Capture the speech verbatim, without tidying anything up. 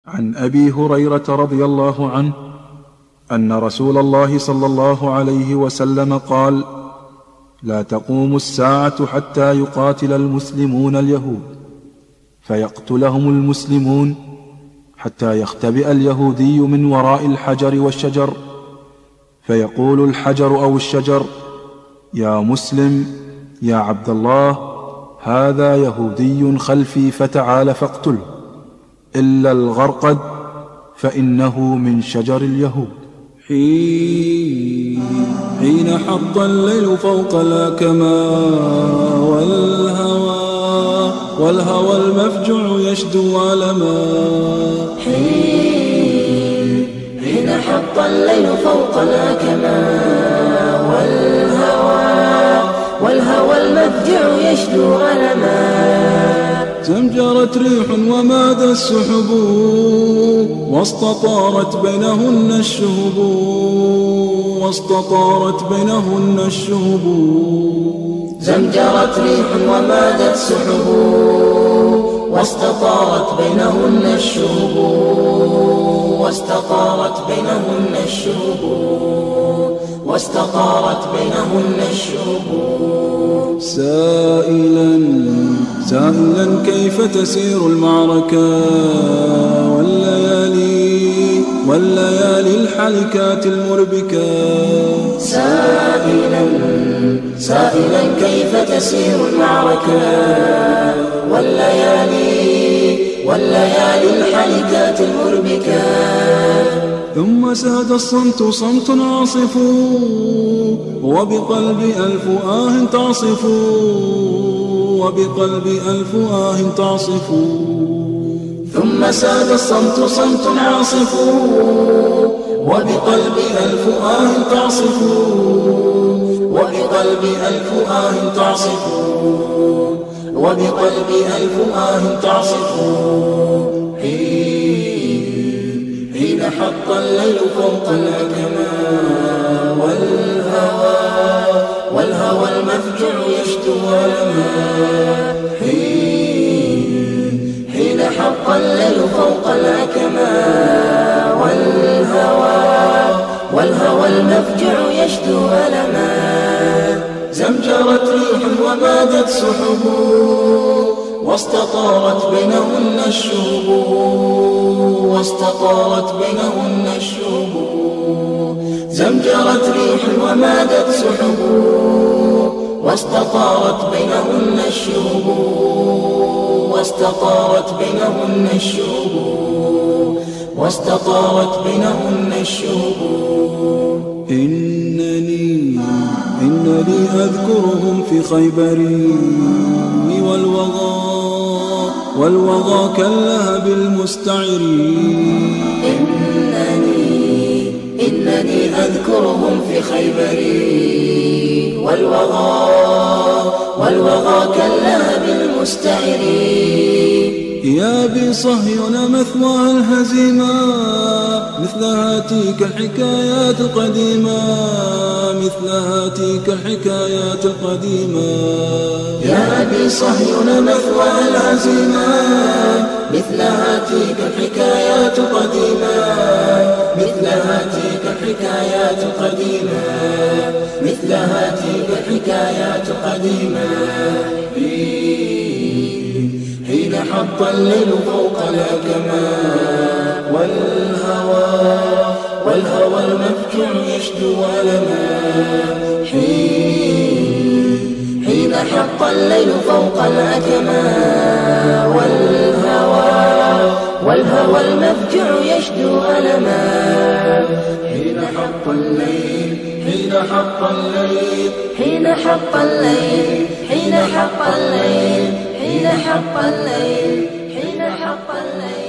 عن أبي هريرة رضي الله عنه أن رسول الله صلى الله عليه وسلم قال: لا تقوم الساعة حتى يقاتل المسلمون اليهود فيقتلهم المسلمون، حتى يختبئ اليهودي من وراء الحجر والشجر فيقول الحجر أو الشجر: يا مسلم يا عبد الله، هذا يهودي خلفي فتعال فاقتله، إلا الغرقد فإنه من شجر اليهود. حين حط الليل فوق الأكمام والهوى والهوى المفجع يشدو علما. حين حط الليل فوق الأكمام والهوى والهوى المفجع يشدو علما. زمجرت ريح وماد السحب واستطارت بينهن الشهب واستطارت بينهن الشهب. زمجرت ريح ومادت سحب واستطارت بينهن الشهب واستطارت بينهن الشهب واستطارت بينهن الشهب. سائلا سائلا كيف تسير المعركة والليالي والليالي الحلكات المربكة. سائلا سائلا كيف تسير المعركة والليالي والليالي الحلكات المربكة. ثم ساد الصمت صمت عاصف وبقلبي ألف آه تعصف وبقلبي ألف آه تعصف. ثم ساد الصمت صمت عاصف وبقلبي ألف آه تعصف وبقلبي ألف آه تعصف وبقلبي ألف آه تعصف. حين حط الليل فوق الأكمام والهوى والهوى المفجع يشدو علما. حين حط الليل فوق الأكمام والهوى والهوى المفجع يشدو علما. زمجرت ريح ومادت سحب واستطارت بينهن الشهب واستطارت بينهن الشهب. زمجرت ريح ومادت سحب واستطارت بينهن الشهب واستطارت بينهن الشهب واستطارت بينهن الشهب. إنني إنني أذكرهم في خيبر والوغى والوغى كاللهب المستعر. إنني إنني أذكرهم في خيبر والوغى والوغى كاللهب المستعر. يا بصهيون مثواها الهزيمة مثل هاتيك الحكايات القديمة مثل هاتيك الحكايات القديمة. يا بصهيون مثواها الهزيمة مثل هاتيك الحكايات القديمة مثل هاتيك الحكايات القديمة مثل هاتيك الحكايات القديمة. حين حط الليل فوق الأكمام والهوى والهوى المفجع يشدو علما. حين حط الليل فوق الأكمام والهوى والهوى المفجع يشدو علما. حين حط الليل حين حط الليل حين حط الليل حين حط الليل حين حط الليل حين حط الليل.